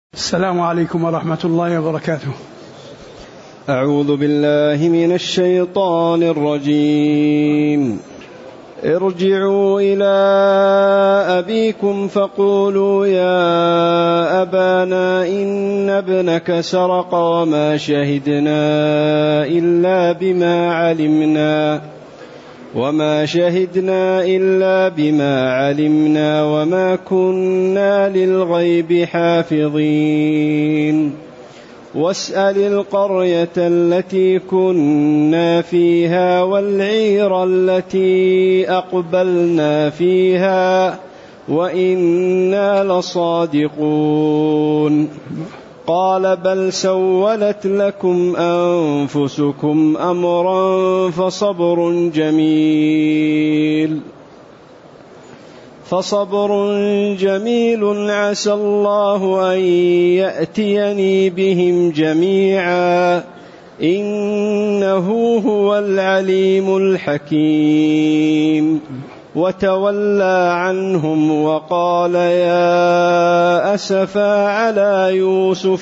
السلام عليكم ورحمة الله وبركاته. أعوذ بالله من الشيطان الرجيم. ارجعوا إلى أبيكم فقولوا يا أبانا إن ابنك سرق وما شهدنا إلا بما علمنا وما كنا للغيب حافظين. واسأل القرية التي كنا فيها والعير التي أقبلنا فيها وإنا لصادقون. قال بل سولت لكم أنفسكم أمرا فصبر جميل عسى الله أن يأتيني بهم جميعا إنه هو العليم الحكيم. وتولى عنهم وقال يا أسفا على يوسف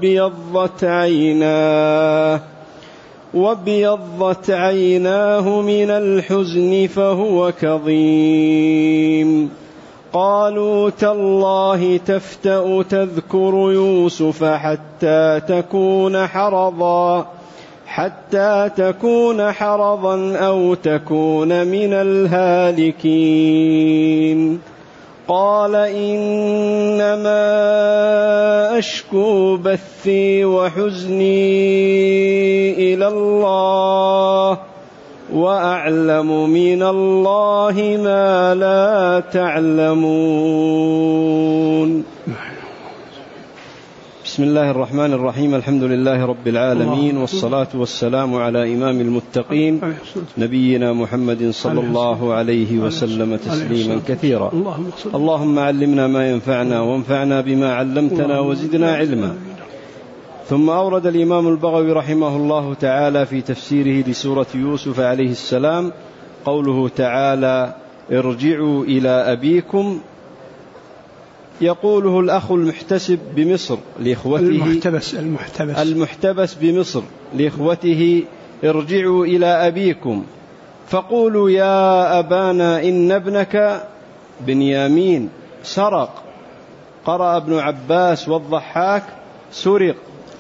وابيضت عيناه من الحزن فهو كظيم. قالوا تالله تفتأ تذكر يوسف حتى تكون حرضا أو تكون من الهالكين. قال إنما أشكو بثي وحزني إلى الله وأعلم من الله ما لا تعلمون. بسم الله الرحمن الرحيم. الحمد لله رب العالمين، والصلاة والسلام على إمام المتقين نبينا محمد صلى الله عليه وسلم تسليما كثيرا. اللهم علمنا ما ينفعنا وانفعنا بما علمتنا وزدنا علما. ثم أورد الإمام البغوي رحمه الله تعالى في تفسيره لسورة يوسف عليه السلام قوله تعالى ارجعوا إلى أبيكم. يقوله الأخ المحتسب بمصر لإخوته المحتبس بمصر لإخوته ارجعوا إلى أبيكم فقولوا يا أبانا إن ابنك بنيامين سرق. قرأ ابن عباس والضحاك سرق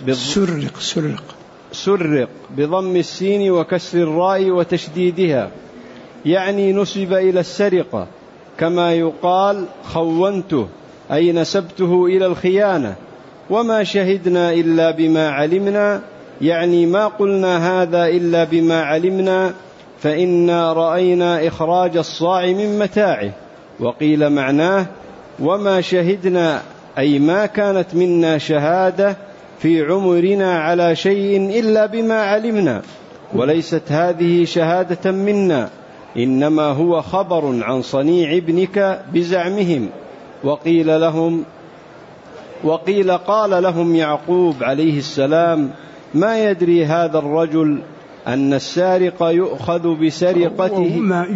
بضم السين وكسر الراء وتشديدها، يعني نسب إلى السرقة، كما يقال خونته أي نسبته إلى الخيانة. وما شهدنا إلا بما علمنا، يعني ما قلنا هذا إلا بما علمنا، فإنا رأينا إخراج الصاع من متاعه. وقيل معناه وما شهدنا أي ما كانت منا شهادة في عمرنا على شيء إلا بما علمنا، وليست هذه شهادة منا، إنما هو خبر عن صنيع ابنك بزعمهم. وقيل قال لهم يعقوب عليه السلام ما يدري هذا الرجل أن السارق يؤخذ بسرقته ما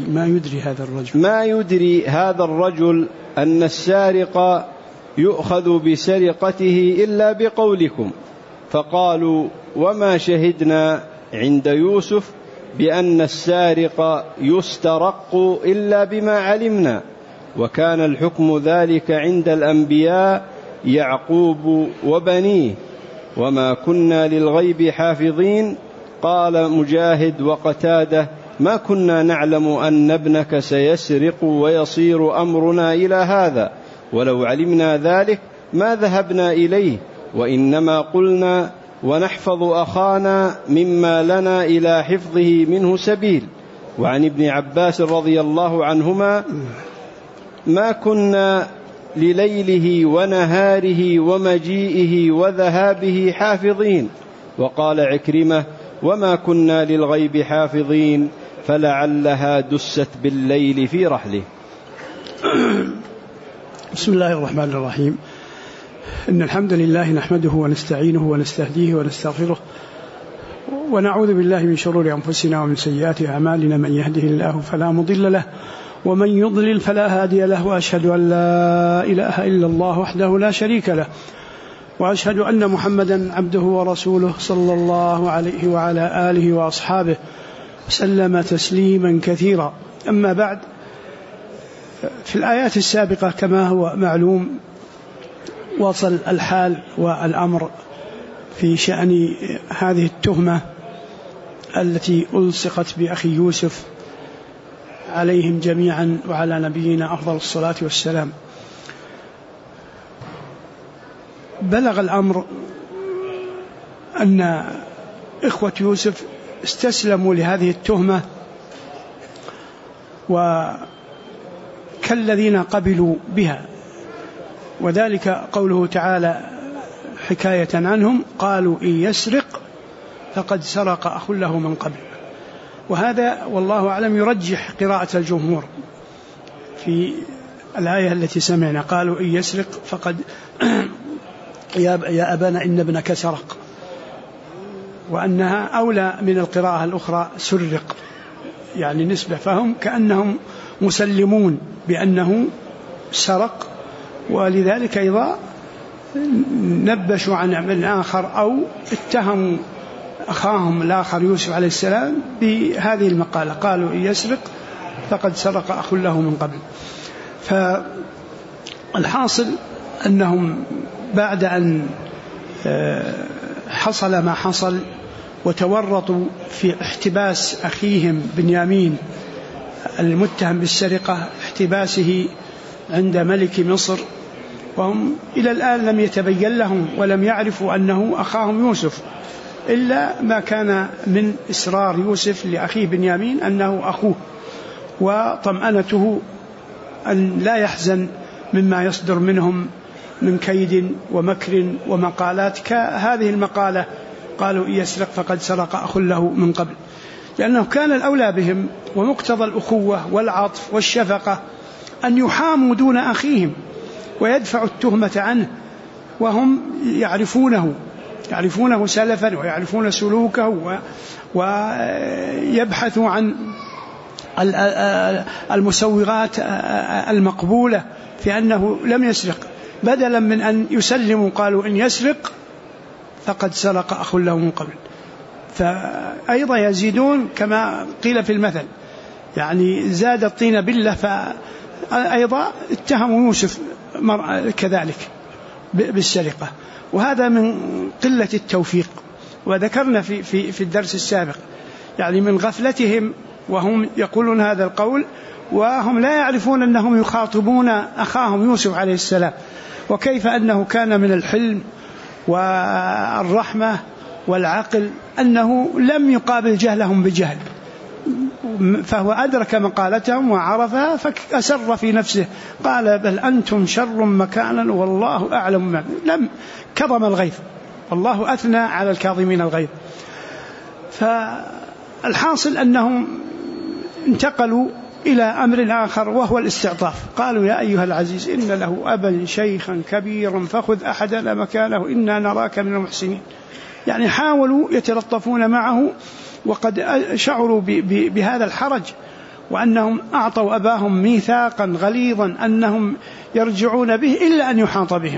يدري هذا الرجل أن السارق يؤخذ بسرقته إلا بقولكم. فقالوا وما شهدنا عند يوسف بأن السارق يسترق إلا بما علمنا. وكان الحكم ذلك عند الأنبياء يعقوب وبنيه. وما كنا للغيب حافظين. قال مجاهد وقتاده ما كنا نعلم أن ابنك سيسرق ويصير أمرنا إلى هذا، ولو علمنا ذلك ما ذهبنا إليه، وإنما قلنا ونحفظ أخانا مما لنا إلى حفظه منه سبيل. وعن ابن عباس رضي الله عنهما ما كنا لليله ونهاره ومجيئه وذهابه حافظين. وقال عكرمة وما كنا للغيب حافظين فلعلها دست بالليل في رحله. بسم الله الرحمن الرحيم. إن الحمد لله نحمده ونستعينه ونستهديه ونستغفره ونعوذ بالله من شرور أنفسنا ومن سيئات أعمالنا. من يهده الله فلا مضل له ومن يضلل فلا هادي له، وأشهد أن لا إله إلا الله وحده لا شريك له، وأشهد أن محمدا عبده ورسوله صلى الله عليه وعلى آله وأصحابه وسلم تسليما كثيرا. أما بعد، في الآيات السابقة كما هو معلوم وصل الحال والأمر في شأن هذه التهمة التي ألصقت بأخي يوسف عليهم جميعا وعلى نبينا أفضل الصلاة والسلام. بلغ الأمر أن إخوة يوسف استسلموا لهذه التهمة وكالذين قبلوا بها، وذلك قوله تعالى حكاية عنهم: قالوا إن يسرق فقد سرق أخ له من قبل. وهذا والله أعلم يرجح قراءة الجمهور في الآية التي سمعنا: قالوا إن يسرق فقد يا أبانا إن ابنك سرق، وأنها أولى من القراءة الأخرى سرق، يعني نسبة، فهم كأنهم مسلمون بأنه سرق، ولذلك أيضا نبشوا عن عمل آخر أو اتهموا أخاهم الآخر يوسف عليه السلام بهذه المقالة: قالوا إن يسرق فقد سرق أخ له من قبل. فالحاصل أنهم بعد أن حصل ما حصل وتورطوا في احتباس أخيهم بنيامين المتهم بالسرقة، احتباسه عند ملك مصر، وهم إلى الآن لم يتبين لهم ولم يعرفوا أنه أخاهم يوسف، إلا ما كان من إصرار يوسف لأخيه بنيامين أنه أخوه، وطمأنته أن لا يحزن مما يصدر منهم من كيد ومكر ومقالات كهذه المقالة: قالوا إن يسرق فقد سرق أخ له من قبل، لأنه كان الأولى بهم ومقتضى الأخوة والعطف والشفقة أن يحاموا دون أخيهم ويدفعوا التهمة عنه، وهم يعرفونه سلفا ويعرفون سلوكه ويبحثوا عن المسوغات المقبولة في أنه لم يسرق، بدلا من أن يسلموا قالوا إن يسرق فقد سرق أخ له من قبل. فأيضا يزيدون كما قيل في المثل، يعني زاد الطين بلة، فأيضا اتهموا يوسف كذلك بالسرقة، وهذا من قلة التوفيق. وذكرنا في الدرس السابق يعني من غفلتهم وهم يقولون هذا القول وهم لا يعرفون أنهم يخاطبون أخاهم يوسف عليه السلام، وكيف أنه كان من الحلم والرحمة والعقل أنه لم يقابل جهلهم بجهل، فهو أدرك مقالتهم وعرفها فأسر في نفسه، قال بل أنتم شر مكانا والله أعلم. لم كظم الغيظ، والله أثنى على الكاظمين الغيظ. فالحاصل أنهم انتقلوا إلى أمر آخر وهو الاستعطاف، قالوا يا أيها العزيز إن له أبا شيخا كبيرا فخذ أحدنا مكانه إنا نراك من المحسنين. يعني حاولوا يتلطفون معه وقد شعروا بهذا الحرج، وأنهم أعطوا أباهم ميثاقا غليظا أنهم يرجعون به إلا أن يحاط بهم.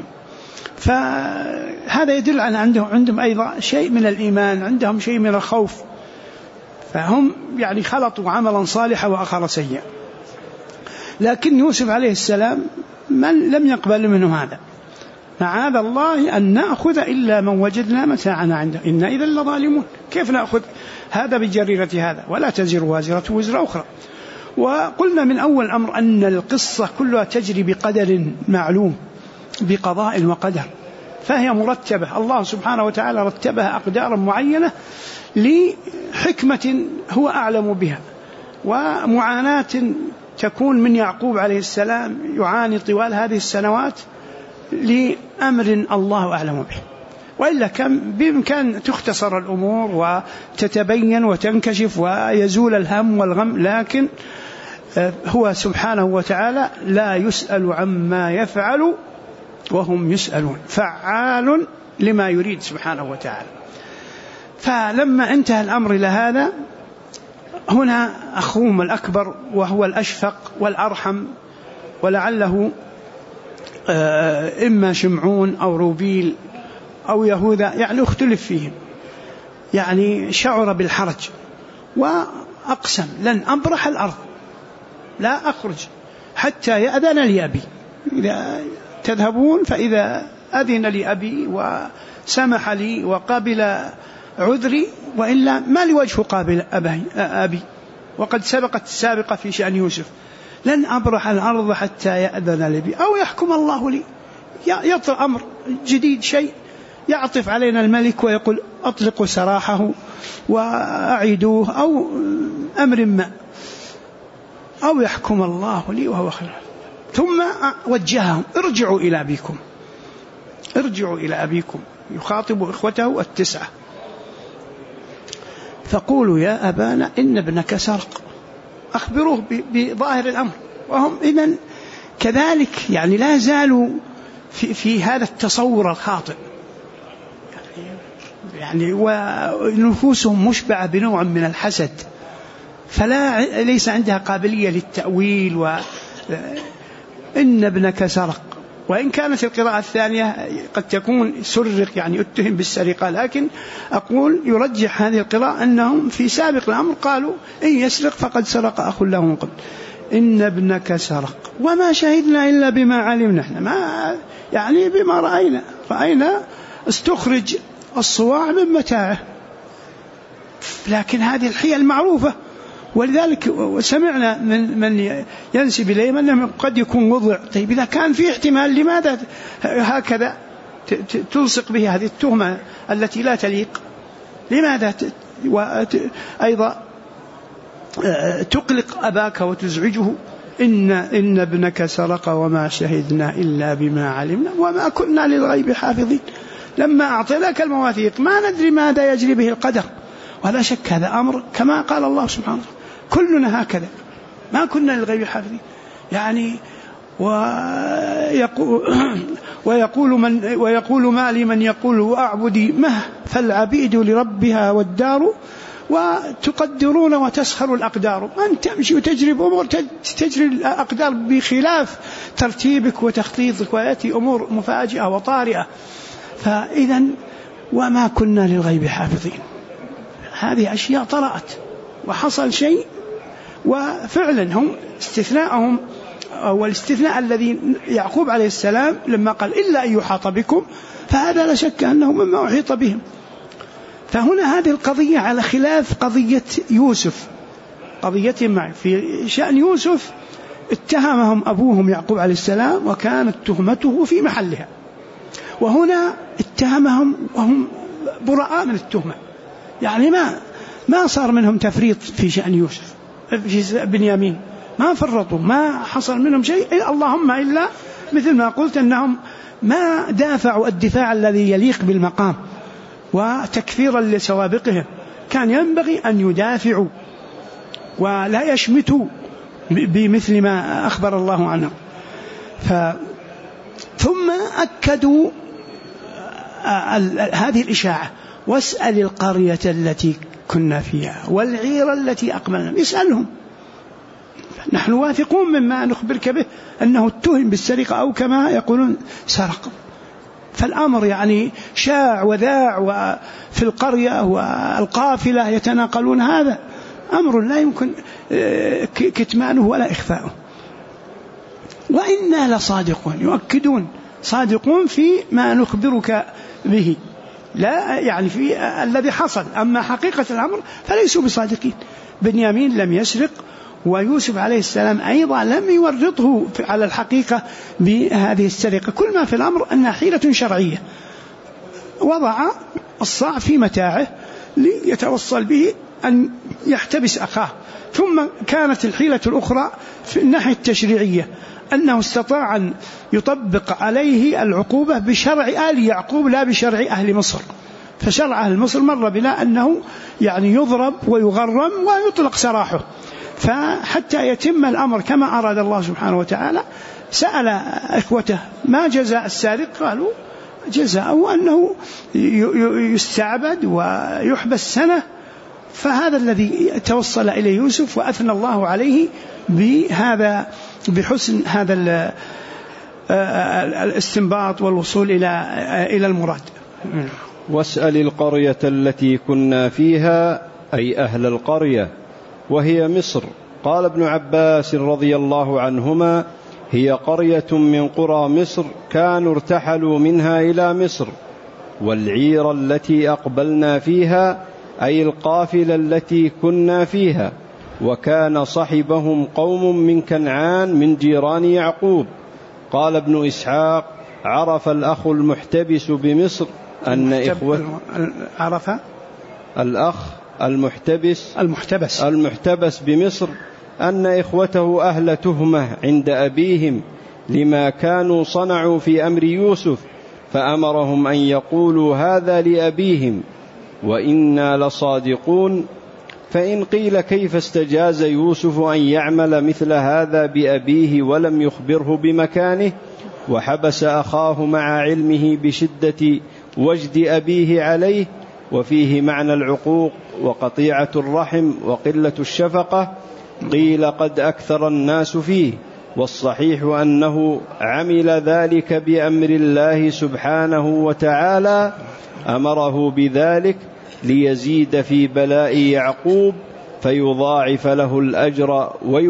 فهذا يدل على عندهم أيضا شيء من الإيمان، عندهم شيء من الخوف، فهم يعني خلطوا عملا صالحا وآخر سيئا. لكن يوسف عليه السلام من لم يقبل منهم هذا: معاذ الله أن نأخذ إلا من وجدنا متاعنا عنده إنا إذا لظالمون. كيف نأخذ هذا بجريرة هذا؟ ولا تزر وازرة وزر أخرى. وقلنا من أول أمر أن القصة كلها تجري بقدر معلوم، بقضاء وقدر، فهي مرتبة، الله سبحانه وتعالى رتبها أقدارا معينة لحكمة هو أعلم بها، ومعاناة تكون من يعقوب عليه السلام يعاني طوال هذه السنوات لأمر الله أعلم به، وإلا كان بإمكان تختصر الأمور وتتبين وتنكشف ويزول الهم والغم، لكن هو سبحانه وتعالى لا يسأل عما يفعل وهم يسألون، فعال لما يريد سبحانه وتعالى. فلما انتهى الأمر لهذا، هنا أخوهم الأكبر وهو الأشفق والأرحم، ولعله إما شمعون أو روبيل أو يهوذا، يعني اختلف فيهم، يعني شعر بالحرج وأقسم لن أبرح الأرض، لا أخرج حتى يأذن لي أبي. إذا تذهبون فإذا أذن لي أبي وسمح لي وقابل عذري، وإلا ما لوجه قابل أبي. وقد سبقت السابقة في شأن يوسف، لن أبرح الأرض حتى يأذن لي أبي أو يحكم الله لي. يطرأ أمر جديد، شيء يعطف علينا الملك ويقول أطلقوا سراحه وأعيدوه، أو أمر ما، أو يحكم الله لي وهو خير. ثم وجههم ارجعوا إلى أبيكم، ارجعوا إلى أبيكم، يخاطب إخوته 9، فقولوا يا أبانا إن ابنك سرق. أخبروه بظاهر الأمر، وهم إذن كذلك يعني لا زالوا في هذا التصور الخاطئ، يعني ونفوسهم مشبعة بنوع من الحسد، ليس عندها قابلية للتأويل. إن ابنك سرق، وإن كانت القراءة الثانية قد تكون سرق يعني اتهم بالسرقة، لكن أقول يرجح هذه القراءة أنهم في سابق الأمر قالوا إن يسرق فقد سرق أخ له من قبل. إن ابنك سرق وما شهدنا إلا بما علمنا، احنا ما يعني بما رأينا استخرج الصواع من متاعه، لكن هذه الحيل المعروفة. ولذلك سمعنا من ينسب إليه أنه قد يكون وضع. طيب إذا كان في احتمال لماذا هكذا تلصق به هذه التهمة التي لا تليق؟ لماذا أيضا تقلق أباك وتزعجه؟ إن ابنك سرق وما شهدنا إلا بما علمنا وما كنا للغيب حافظين. لما أعطيناك المواثيق ما ندري ماذا يجري به القدر، ولا شك هذا أمر كما قال الله سبحانه وتعالى كلنا هكذا ما كنا للغيب حافظين. يعني ويقول ما لمن يقول أعبدي مه فالعبيد لربها والدار وتقدرون وتسخر الأقدار. أن تمشي وتجري بأمور تجري الأقدار بخلاف ترتيبك وتخطيطك، ويأتي أمور مفاجئة وطارئة. فإذا وما كنا للغيب حافظين، هذه أشياء طرأت وحصل شيء. وفعلا هم استثناءهم أو الاستثناء الذي يعقوب عليه السلام لما قال إلا أن يحاط بكم، فهذا لا شك أنه مما أحيط بهم. فهنا هذه القضية على خلاف قضية يوسف، قضية معي في شأن يوسف اتهمهم أبوهم يعقوب عليه السلام وكانت تهمته في محلها، وهنا اتهمهم وهم براء من التهمة، يعني ما صار منهم تفريط في شأن يوسف في بنيامين، ما فرطوا، ما حصل منهم شيء، اللهم إلا مثل ما قلت أنهم ما دافعوا الدفاع الذي يليق بالمقام وتكفيرا لسوابقهم. كان ينبغي أن يدافعوا ولا يشمتوا بمثل ما أخبر الله عنه. ثم أكدوا هذه الإشاعة، واسأل القرية التي كنا فيها والعير التي أقبلنا. يسألهم، نحن واثقون مما نخبرك به أنه اتهم بالسرقة أو كما يقولون سرق. فالأمر يعني شاع وذاع وفي القرية والقافلة يتناقلون، هذا أمر لا يمكن كتمانه ولا إخفاؤه. وإنا لصادقون، يؤكدون صادقون في ما نخبرك به، لا يعني في الذي حصل، أما حقيقة الأمر فليسوا بصادقين. بنيامين لم يسرق، ويوسف عليه السلام أيضا لم يورطه على الحقيقة بهذه السرقة. كل ما في الأمر أنها حيلة شرعية، وضع الصاع في متاعه ليتوصل به أن يحتبس أخاه. ثم كانت الحيلة الأخرى في الناحية التشريعية، أنه استطاع أن يطبق عليه العقوبة بشرع آل يعقوب لا بشرع أهل مصر. فشرع أهل مصر مر بنا أنه يعني يضرب ويغرم ويطلق سراحه. فحتى يتم الأمر كما أراد الله سبحانه وتعالى سأل إخوته ما جزاء السارق؟ قالوا جزاؤه أنه يستعبد ويحبس سنة. فهذا الذي توصل إليه يوسف، وأثنى الله عليه بحسن هذا الاستنباط والوصول إلى المراد. واسأل القرية التي كنا فيها، أي أهل القرية، وهي مصر. قال ابن عباس رضي الله عنهما: هي قرية من قرى مصر كانوا ارتحلوا منها إلى مصر. والعير التي أقبلنا فيها، أي القافلة التي كنا فيها. وكان صحبهم قوم من كنعان من جيران يعقوب. قال ابن إسحاق: عرف الأخ المحتبس بمصر أن عرف الأخ المحتبس بمصر أن إخوته أهل تهمة عند أبيهم لما كانوا صنعوا في أمر يوسف، فأمرهم أن يقولوا هذا لأبيهم وإنا لصادقون. فإن قيل: كيف استجاز يوسف أن يعمل مثل هذا بأبيه ولم يخبره بمكانه، وحبس أخاه مع علمه بشدة وجد أبيه عليه؟ وفيه معنى العقوق وقطيعة الرحم وقلة الشفقة. قيل: قد أكثر الناس فيه، والصحيح أنه عمل ذلك بأمر الله سبحانه وتعالى، أمره بذلك ليزيد في بلاء يعقوب فيضاعف له الأجر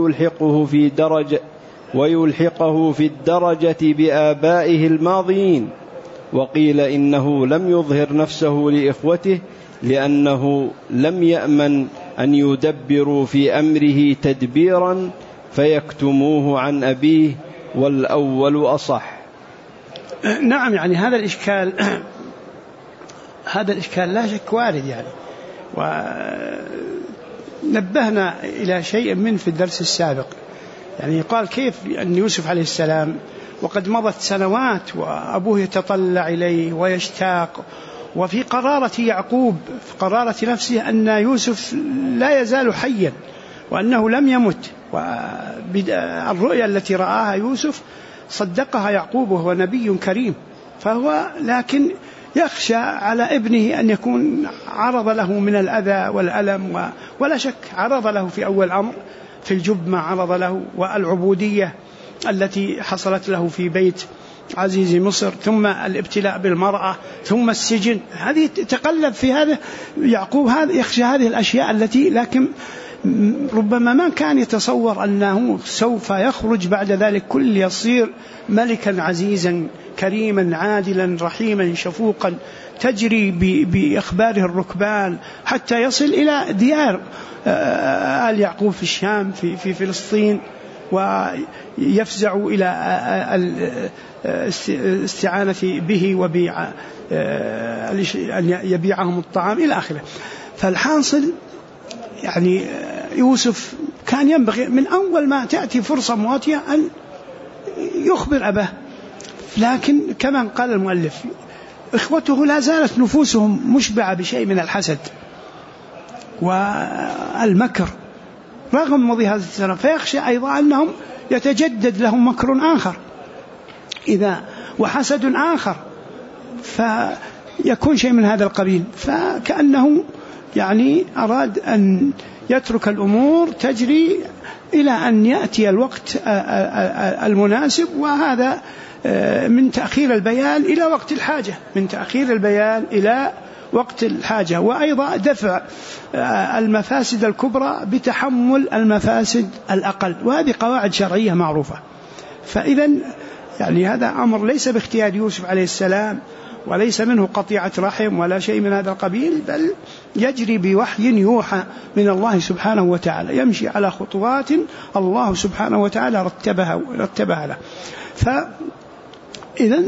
ويلحقه في الدرجة بآبائه الماضيين. وقيل إنه لم يظهر نفسه لإخوته لأنه لم يأمن أن يدبروا في أمره تدبيرا فيكتموه عن أبيه، والأول أصح. نعم، يعني هذا الإشكال لا شك وارد يعني، ونبهنا إلى شيء من في الدرس السابق. يعني قال: كيف أن يوسف عليه السلام وقد مضت سنوات وأبوه يتطلع إليه ويشتاق، وفي قرارة يعقوب في قرارة نفسه أن يوسف لا يزال حيا وأنه لم يمت، والرؤيا التي رآها يوسف صدقها يعقوب وهو نبي كريم، فهو لكن يخشى على ابنه أن يكون عرض له من الأذى والألم، ولا شك عرض له في أول أمر في الجب ما عرض له، والعبودية التي حصلت له في بيت عزيز مصر، ثم الابتلاء بالمرأة، ثم السجن. هذه تقلب في هذا يعقوب، هذا يخشى هذه الأشياء التي، لكن ربما ما كان يتصور أنه سوف يخرج بعد ذلك كل يصير ملكا عزيزا كريما عادلا رحيما شفوقا تجري بإخباره الركبان حتى يصل إلى ديار آل يعقوب في الشام في فلسطين، ويفزع إلى الاستعانة به وبيع أن يبيعهم الطعام إلى آخره. فالحاصل يعني يوسف كان ينبغي من أول ما تأتي فرصة مواتية أن يخبر أباه، لكن كما قال المؤلف إخوته لا زالت نفوسهم مشبعة بشيء من الحسد والمكر رغم مضي هذه السنة، فيخشى أيضا أنهم يتجدد لهم مكر آخر وحسد آخر، فيكون شيء من هذا القبيل. فكأنه يعني أراد أن يترك الأمور تجري إلى أن يأتي الوقت المناسب، وهذا من تأخير البيان إلى وقت الحاجة، وأيضا دفع المفاسد الكبرى بتحمل المفاسد الأقل، وهذه قواعد شرعية معروفة. فإذا يعني هذا أمر ليس باختيار يوسف عليه السلام، وليس منه قطيعة رحم ولا شيء من هذا القبيل، بل يجري بوحي يوحى من الله سبحانه وتعالى، يمشي على خطوات الله سبحانه وتعالى رتبها له. فإذا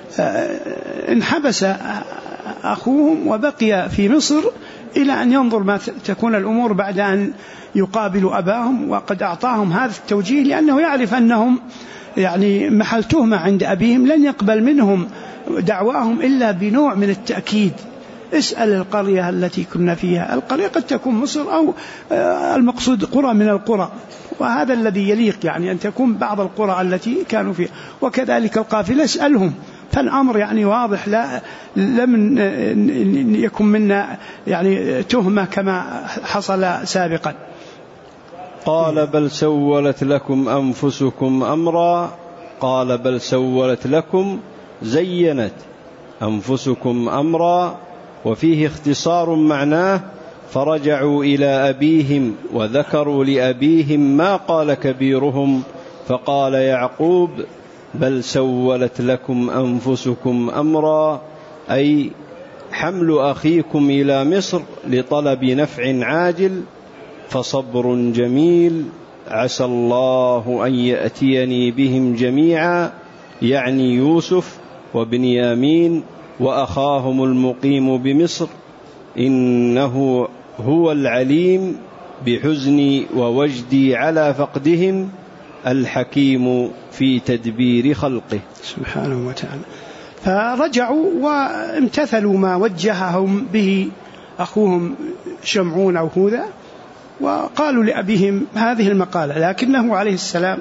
انحبس أخوهم وبقي في مصر إلى أن ينظر ما تكون الأمور بعد أن يقابلوا أباهم، وقد أعطاهم هذا التوجيه لأنه يعرف أنهم يعني محل تهمة عند أبيهم، لن يقبل منهم دعواهم إلا بنوع من التأكيد. اسأل القرية التي كنا فيها، القرية قد تكون مصر أو المقصود قرى من القرى، وهذا الذي يليق يعني أن تكون بعض القرى التي كانوا فيها، وكذلك القافلة اسألهم. فالأمر يعني واضح، لم يكن منا يعني تهمة كما حصل سابقا. قال: بل سولت لكم أنفسكم أمرا. قال: بل سولت لكم زينت، أنفسكم أمرا، وفيه اختصار معناه فرجعوا إلى أبيهم وذكروا لأبيهم ما قال كبيرهم، فقال يعقوب بل سولت لكم أنفسكم أمرا، أي حمل أخيكم إلى مصر لطلب نفع عاجل، فصبر جميل عسى الله أن يأتيني بهم جميعا، يعني يوسف وبنيامين وأخاهم المقيم بمصر، إنه هو العليم بحزني ووجدي على فقدهم، الحكيم في تدبير خلقه سبحانه وتعالى. فرجعوا وامتثلوا ما وجههم به أخوهم شمعون أو هوذا، وقالوا لأبيهم هذه المقالة، لكنه عليه السلام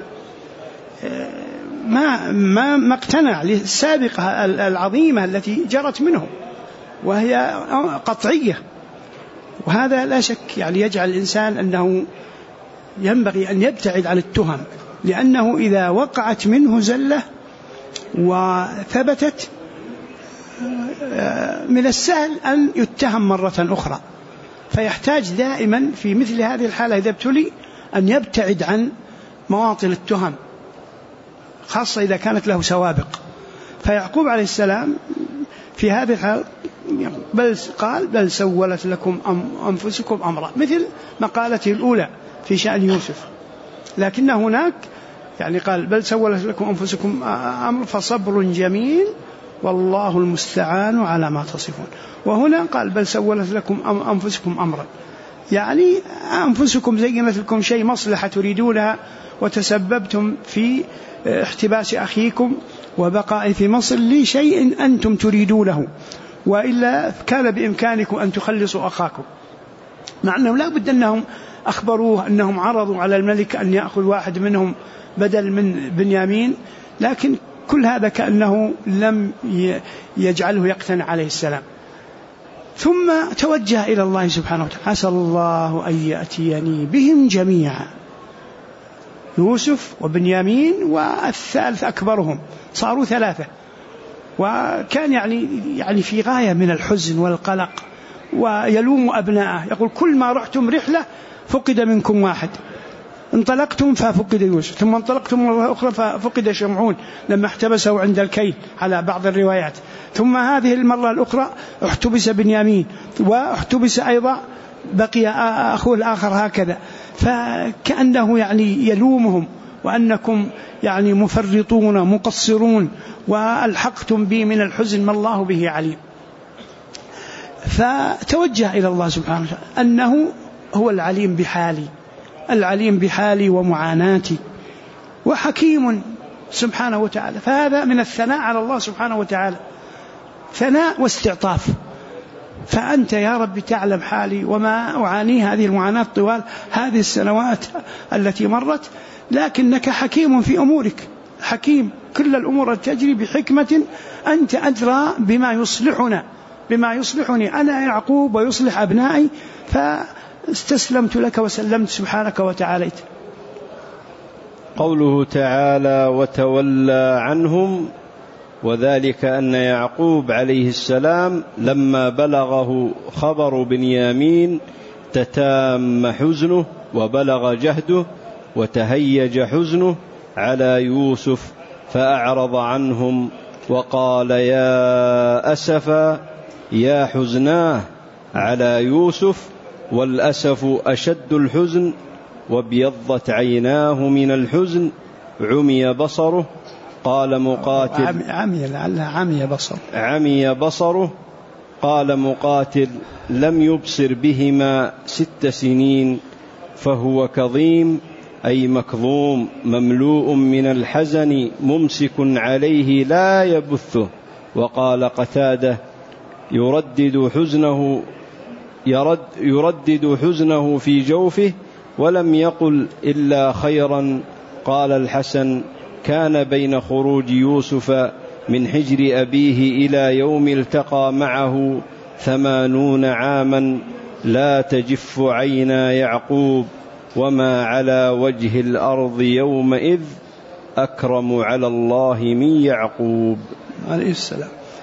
ما اقتنع للسابقة العظيمة التي جرت منهم وهي قطعية. وهذا لا شك يعني يجعل الإنسان أنه ينبغي أن يبتعد عن التهم، لأنه إذا وقعت منه زلة وثبتت من السهل أن يتهم مرة أخرى، فيحتاج دائما في مثل هذه الحالة إذا ابتلي أن يبتعد عن مواطن التهم، خاصة إذا كانت له سوابق. فيعقوب عليه السلام في هذه الحال قال بل سولت لكم أنفسكم أمرا، مثل مقالته الأولى في شأن يوسف، لكن هناك يعني قال بل سولت لكم أنفسكم أمر فصبر جميل والله المستعان على ما تصفون. وهنا قال بل سولت لكم أنفسكم أمرا، يعني أنفسكم زينت لكم شيء مصلحة تريدونها وتسببتم في احتباس أخيكم وبقاء في مصر لشيء أنتم تريدونه، وإلا كان بإمكانكم أن تخلصوا أخاكم، مع أنهم لا بد أنهم أخبروه أنهم عرضوا على الملك أن يأخذ واحد منهم بدل من بنيامين، لكن كل هذا كأنه لم يجعله يقتنع عليه السلام. ثم توجه إلى الله سبحانه وتعالى عسى الله أن يأتيني بهم جميعا، يوسف وبنيامين والثالث أكبرهم، صاروا ثلاثة، وكان يعني في غاية من الحزن والقلق، ويلوم أبناءه يقول كل ما رحتم رحلة فقد منكم واحد، انطلقتم ففقد يوسف، ثم انطلقتم مرة أخرى ففقد شمعون لما احتبسوا عند الكيل على بعض الروايات، ثم هذه المرة الأخرى احتبس بنيامين، واحتبس أيضا بقي أخوه الآخر، هكذا. فكأنه يعني يلومهم وأنكم يعني مفرطون مقصرون وألحقتم بي من الحزن ما الله به عليم. فتوجه إلى الله سبحانه وتعالى أنه هو العليم بحالي، العليم بحالي ومعاناتي، وحكيم سبحانه وتعالى. فهذا من الثناء على الله سبحانه وتعالى، ثناء واستعطاف. فأنت يا رب تعلم حالي وما أعانيه هذه المعاناة طوال هذه السنوات التي مرت، لكنك حكيم في أمورك، حكيم، كل الأمور تجري بحكمة، أنت أدرى بما يصلحنا، بما يصلحني أنا يعقوب ويصلح أبنائي، فاستسلمت لك وسلمت سبحانك وتعاليت. قوله تعالى وتولى عنهم، وذلك أن يعقوب عليه السلام لما بلغه خبر بنيامين تتام حزنه وبلغ جهده وتهيج حزنه على يوسف، فأعرض عنهم وقال يا أسفا يا حزناه على يوسف، والأسف أشد الحزن، وابيضت عيناه من الحزن، عمي بصره. قال مقاتل عمي بصره. قال مقاتل لم يبصر بهما 6 سنين، فهو كظيم أي مكظوم مملوء من الحزن ممسك عليه لا يبثه. وقال قتادة يردد حزنه في جوفه ولم يقل إلا خيرا. قال الحسن كان بين خروج يوسف من حجر أبيه إلى يوم التقى معه 80 عاما، لا تجف عينا يعقوب، وما على وجه الأرض يومئذ أكرم على الله من يعقوب عليه السلام.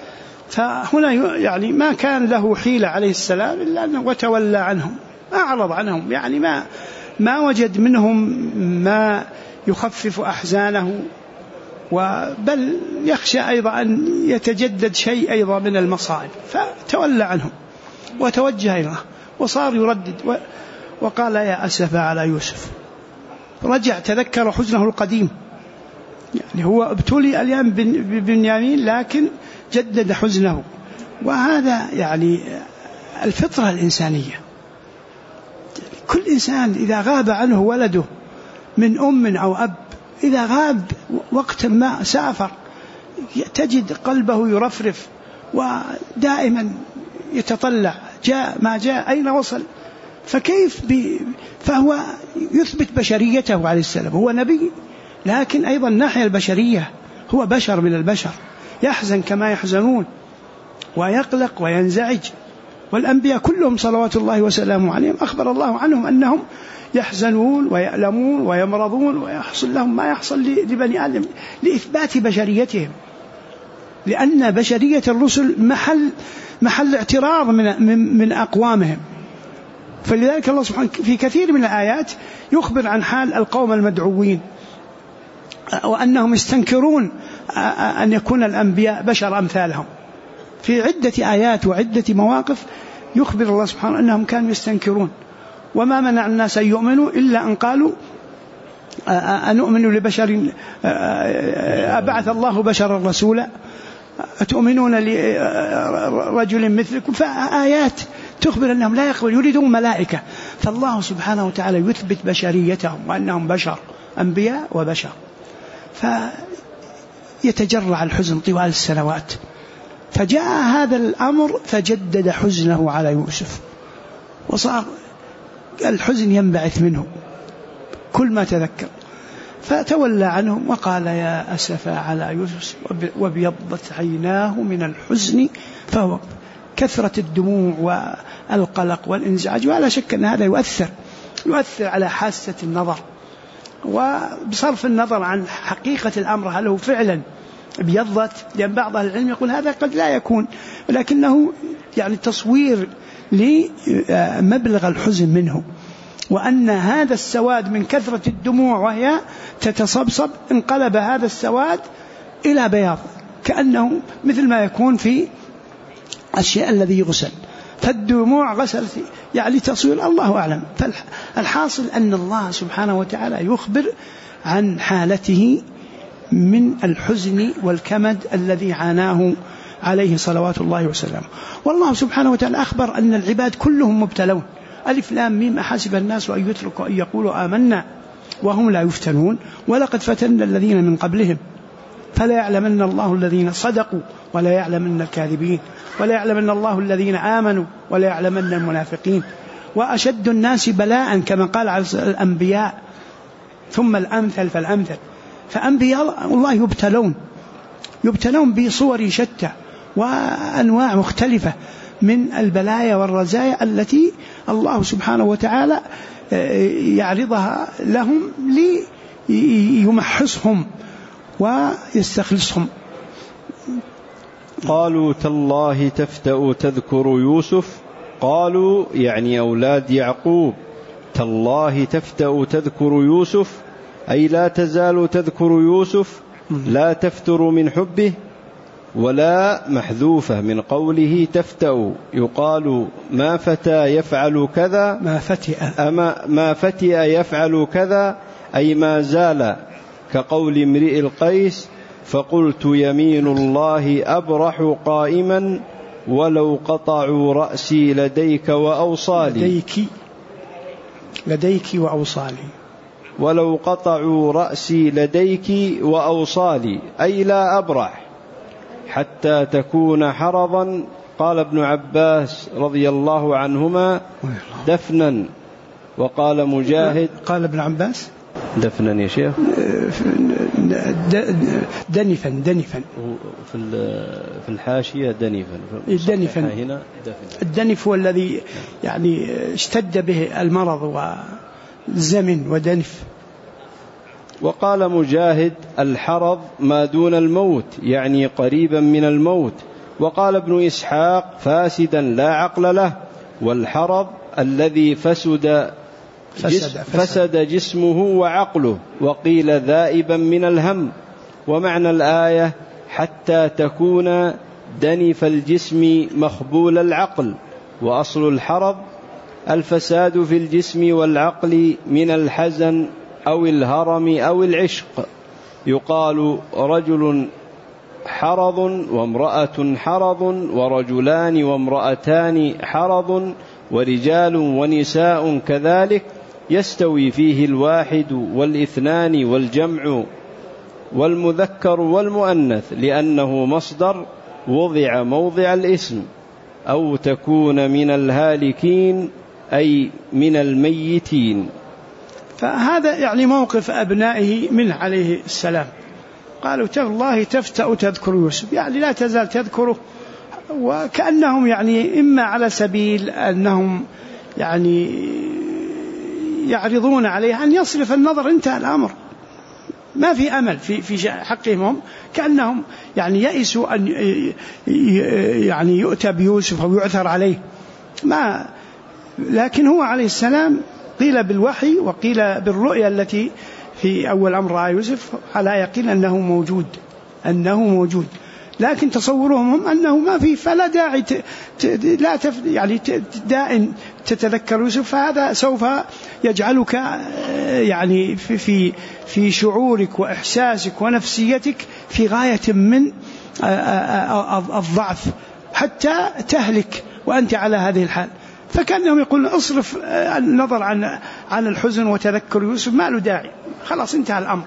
فهنا يعني ما كان له حيلة عليه السلام إلا أنه وتولى عنهم، أعرض عنهم، يعني ما وجد منهم ما يخفف أحزانه، بل يخشى أيضا أن يتجدد شيء أيضا من المصائب، فتولى عنهم وتوجه إليه وصار يردد وقال يا أسفا على يوسف. رجع تذكر حزنه القديم، يعني هو ابتلي اليوم ببنيامين لكن جدد حزنه. وهذا يعني الفطرة الإنسانية، كل إنسان إذا غاب عنه ولده من أم أو أب، إذا غاب وقت ما سافر تجد قلبه يرفرف ودائما يتطلع جاء ما جاء أين وصل. فكيف فهو يثبت بشريته عليه السلام، هو نبي لكن أيضا الناحية البشرية هو بشر من البشر، يحزن كما يحزنون ويقلق وينزعج. والأنبياء كلهم صلوات الله وسلامه عليهم أخبر الله عنهم أنهم يحزنون ويألمون ويمرضون ويحصل لهم ما يحصل لبني آدم، لإثبات بشريتهم، لأن بشرية الرسل محل اعتراض من أقوامهم. فلذلك الله سبحانه في كثير من الآيات يخبر عن حال القوم المدعوين وأنهم يستنكرون أن يكون الأنبياء بشر أمثالهم. في عدة آيات وعدة مواقف يخبر الله سبحانه أنهم كانوا يستنكرون. وما منع الناس أن يؤمنوا إلا أن قالوا أنؤمن لبشر أبعث الله بشرا رسولا أتؤمنون لرجل مثلكم. فآيات تخبر أنهم لا يقبل، يريدون ملائكة. فالله سبحانه وتعالى يثبت بشريتهم وأنهم بشر، أنبياء وبشر. فيتجرع الحزن طوال السنوات، فجاء هذا الأمر فجدد حزنه على يوسف، وصار الحزن ينبعث منه كل ما تذكر. فتولى عنهم وقال يا أسفا على يوسف وابيضت عيناه من الحزن، فهو كثرة الدموع والقلق والانزعاج. ولا شك أن هذا يؤثر على حاسة النظر، وبصرف النظر عن حقيقة الأمر هل هو فعلا ابيضت، لأن بعض أهل العلم يقول هذا قد لا يكون، لكنه يعني تصوير لمبلغ الحزن منه، وأن هذا السواد من كثرة الدموع وهي تتصبصب انقلب هذا السواد إلى بياض، كأنه مثل ما يكون في الشيء الذي يغسل، فالدموع غسلت، يعني تصوير الله أعلم. فالحاصل أن الله سبحانه وتعالى يخبر عن حالته من الحزن والكمد الذي عاناه عليه صلوات الله وسلامه. والله سبحانه وتعالى أخبر أن العباد كلهم مبتلون. ألف لام ميم أحسب الناس أن يتركوا أن يقولوا آمنا وهم لا يفتنون ولقد فتنا الذين من قبلهم فلا يعلمن الله الذين صدقوا ولا يعلمن الكاذبين ولا يعلمن الله الذين آمنوا ولا يعلمن المنافقين وأشد الناس بلاء كما قال على الأنبياء ثم الأمثل فالأمثل. فأنبياء الله يبتلون بصور شتى وأنواع مختلفة من البلايا والرزايا التي الله سبحانه وتعالى يعرضها لهم ليمحصهم ويستخلصهم. قالوا تالله تفتأ تذكر يوسف، قالوا يعني أولاد يعقوب، تالله تفتأ تذكر يوسف أي لا تزال تذكر يوسف، لا تفتر من حبه، ولا محذوفة من قوله تفتأ، يقال ما فتى يفعل كذا، ما فتئ يفعل كذا أي ما زال، كقول امرئ القيس فقلت يمين الله أبرح قائما ولو قطعوا رأسي لديك وأوصالي، لديك وأوصالي، ولو قطعوا رأسي لديك وأوصالي أي لا أبرح حتى تكون حرضا. قال ابن عباس رضي الله عنهما دفنا، وقال مجاهد قال ابن عباس دفنا يا شيخ دنفا في الحاشية دنفا هنا دفنا. الدنف هو الذي يعني اشتد به المرض والزمن ودنف. وقال مجاهد الحرض ما دون الموت يعني قريبا من الموت، وقال ابن إسحاق: فاسدا لا عقل له، والحرض الذي فسد جسمه وعقله. وقيل ذائبا من الهم. ومعنى الآية: حتى تكون دنف الجسم مخبول العقل. وأصل الحرض الفساد في الجسم والعقل من الحزن أو الهرم أو العشق. يقال: رجل حرض وامرأة حرض، ورجلان وامرأتان حرض، ورجال ونساء كذلك، يستوي فيه الواحد والاثنان والجمع والمذكر والمؤنث، لأنه مصدر وضع موضع الاسم. أو تكون من الهالكين أي من الميتين. فهذا يعني موقف أبنائه منه عليه السلام. قالوا: تالله تفتأ تذكر يوسف، يعني لا تزال تذكره، وكأنهم يعني إما على سبيل أنهم يعني يعرضون عليه أن يصرف النظر، انتهى الأمر، ما في أمل في حقهم، كأنهم يعني يئسوا أن يعني يؤتى بيوسف أو يعثر عليه. لكن هو عليه السلام قيل بالوحي وقيل بالرؤيا التي في أول أمر رأى يوسف على يقين أنه موجود، لكن تصورهم هم أنه ما في، فلا داعي يعني دائم تتذكر يوسف، فهذا سوف يجعلك يعني في شعورك وإحساسك ونفسيتك في غاية من الضعف حتى تهلك وأنت على هذه الحال. فكأنهم يقولون: اصرف النظر عن الحزن وتذكر يوسف، ما له داعي، خلاص انتهى الأمر.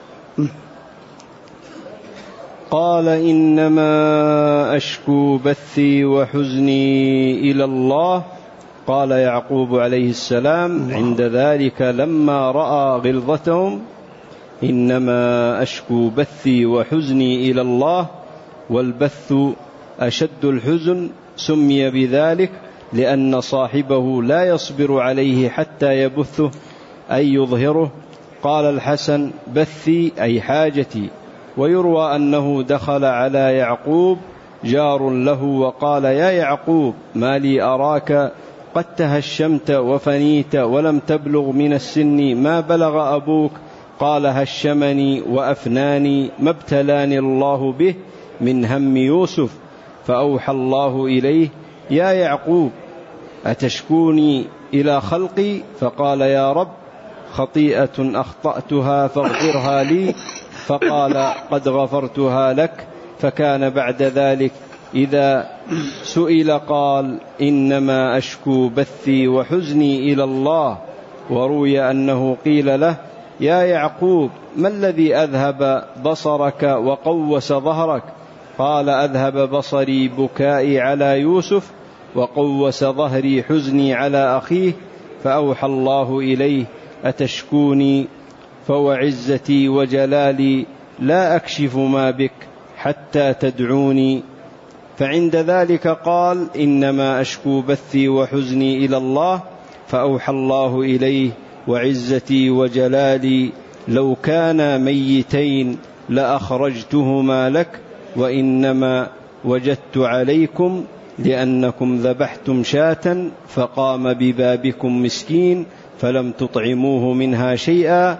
قال: إنما أشكو بثي وحزني إلى الله. قال يعقوب عليه السلام عند ذلك لما رأى غلظتهم: إنما أشكو بثي وحزني إلى الله. والبث أشد الحزن، سمي بذلك لأن صاحبه لا يصبر عليه حتى يبثه أي يظهره. قال الحسن: بثي أي حاجتي. ويروى أنه دخل على يعقوب جار له وقال: يا يعقوب، ما لي أراك قد تهشمت وفنيت ولم تبلغ من السن ما بلغ أبوك. قال: هشمني وأفناني ما ابتلاني الله به من هم يوسف. فأوحى الله إليه: يا يعقوب، أتشكوني إلى خلقي؟ فقال: يا رب، خطيئة أخطأتها فاغفرها لي. فقال: قد غفرتها لك. فكان بعد ذلك إذا سئل قال: إنما أشكو بثي وحزني إلى الله. وروي أنه قيل له: يا يعقوب، ما الذي أذهب بصرك وقوس ظهرك؟ قال: أذهب بصري بكائي على يوسف، وقوس ظهري حزني على أخيه. فأوحى الله إليه: أتشكوني؟ فوعزتي وجلالي لا أكشف ما بك حتى تدعوني. فعند ذلك قال: إنما أشكو بثي وحزني إلى الله. فأوحى الله إليه: وعزتي وجلالي لو كانا ميتين لأخرجتهما لك، وإنما وجدت عليكم لأنكم ذبحتم شاة فقام ببابكم مسكين فلم تطعموه منها شيئا،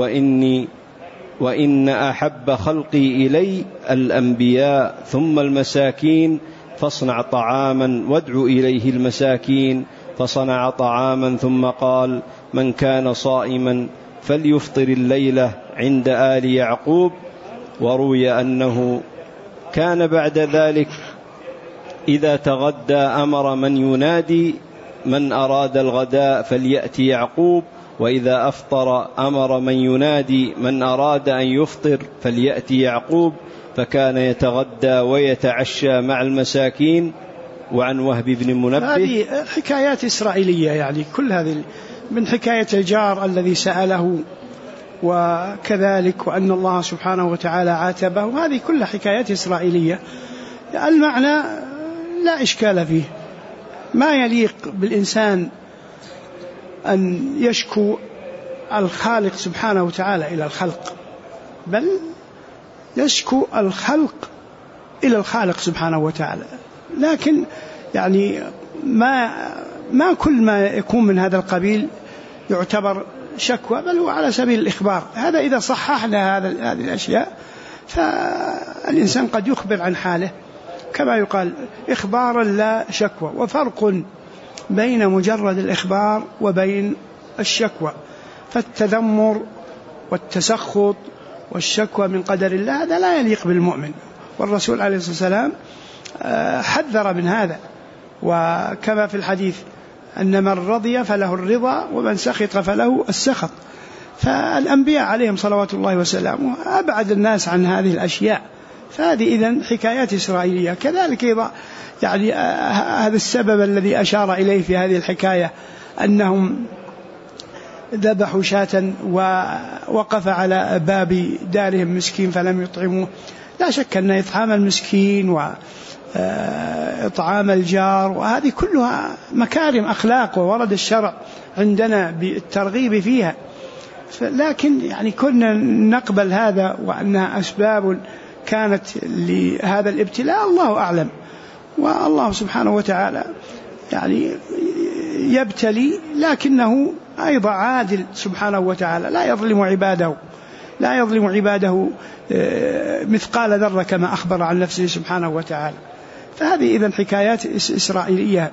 وإن أحب خلقي إلي الأنبياء ثم المساكين، فاصنع طعاما وادع إليه المساكين. فصنع طعاما ثم قال: من كان صائما فليفطر الليلة عند آل يعقوب. وروي أنه كان بعد ذلك إذا تغدى أمر من ينادي: من أراد الغداء فليأتي يعقوب. وإذا أفطر أمر من ينادي: من أراد أن يفطر فليأتي يعقوب. فكان يتغدى ويتعشى مع المساكين. وعن وهب بن منبه. هذه حكايات إسرائيلية، يعني كل هذه من حكاية الجار الذي سأله وكذلك وأن الله سبحانه وتعالى عاتبه، هذه كلها حكايات إسرائيلية. المعنى لا إشكال فيه، ما يليق بالإنسان أن يشكو الخالق سبحانه وتعالى إلى الخلق، بل يشكو الخلق إلى الخالق سبحانه وتعالى. لكن يعني ما كل ما يكون من هذا القبيل يعتبر شكوى، بل هو على سبيل الإخبار. هذا إذا صححنا هذه الأشياء فالإنسان قد يخبر عن حاله كما يقال إخبارا لا شكوى. وفرق بين مجرد الإخبار وبين الشكوى، فالتذمر والتسخط والشكوى من قدر الله هذا لا يليق بالمؤمن، والرسول عليه الصلاة والسلام حذر من هذا. وكما في الحديث أن من رضي فله الرضا ومن سخط فله السخط. فالأنبياء عليهم صلوات الله وسلامه أبعد الناس عن هذه الأشياء. فهذه إذن حكايات إسرائيلية. كذلك أيضا يعني هذا السبب الذي أشار إليه في هذه الحكاية أنهم ذبحوا شاة ووقف على باب دارهم مسكين فلم يطعموه. لا شك أن إطعام المسكين وإطعام الجار وهذه كلها مكارم أخلاق، وورد الشرع عندنا بالترغيب فيها. لكن يعني كنا نقبل هذا وأنها أسباب كانت لهذا الابتلاء الله أعلم. والله سبحانه وتعالى يعني يبتلي، لكنه أيضا عادل سبحانه وتعالى، لا يظلم عباده مثقال ذرة كما أخبر عن نفسه سبحانه وتعالى. فهذه إذن حكايات إسرائيلية.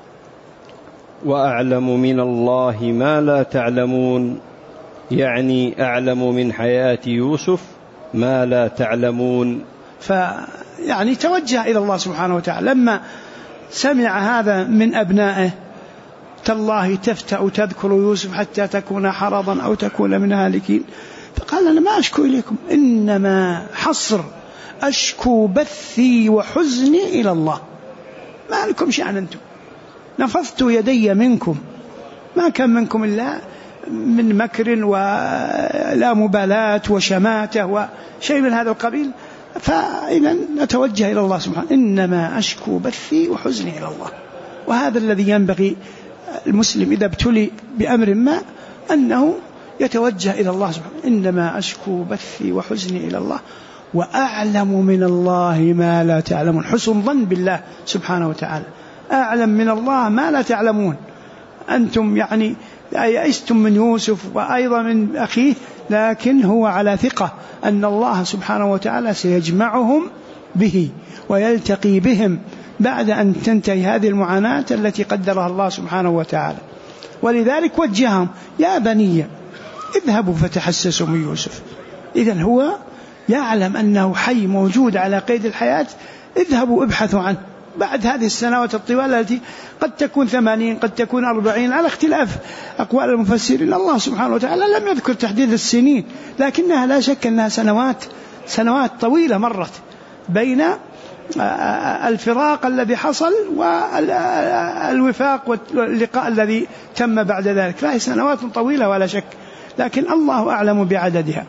وأعلم من الله ما لا تعلمون، يعني أعلم من حياة يوسف ما لا تعلمون. فيعني توجه إلى الله سبحانه وتعالى لما سمع هذا من أبنائه: تالله تفتأ تذكر يوسف حتى تكون حرضا أو تكون من هالكين. فقال: أنا ما أشكو إليكم، إنما حصر أشكو بثي وحزني إلى الله، ما لكم شأن أنتم، نفضت يدي منكم، ما كان منكم إلا من مكر ولا مبالاة وشماتة وشيء من هذا القبيل. فإذا نتوجه إلى الله سبحانه، إنما أشكو بثي وحزني إلى الله. وهذا الذي ينبغي المسلم إذا ابتلي بأمر ما أنه يتوجه إلى الله سبحانه، إنما أشكو بثي وحزني إلى الله وأعلم من الله ما لا تعلمون. حسن ظن بالله سبحانه وتعالى، أعلم من الله ما لا تعلمون. أنتم يعني يئستم من يوسف وأيضا من أخيه، لكن هو على ثقة أن الله سبحانه وتعالى سيجمعهم به ويلتقي بهم بعد أن تنتهي هذه المعاناة التي قدرها الله سبحانه وتعالى. ولذلك وجههم: يا بني اذهبوا فتحسسوا من يوسف. إذن هو يعلم أنه حي موجود على قيد الحياة، اذهبوا ابحثوا عنه بعد هذه السنوات الطوال التي قد تكون 80 قد تكون 40 على اختلاف أقوال المفسرين. الله سبحانه وتعالى لم يذكر تحديد السنين، لكنها لا شك أنها سنوات طويلة مرت بين الفراق الذي حصل والوفاق واللقاء الذي تم بعد ذلك، فهي سنوات طويلة ولا شك، لكن الله أعلم بعددها.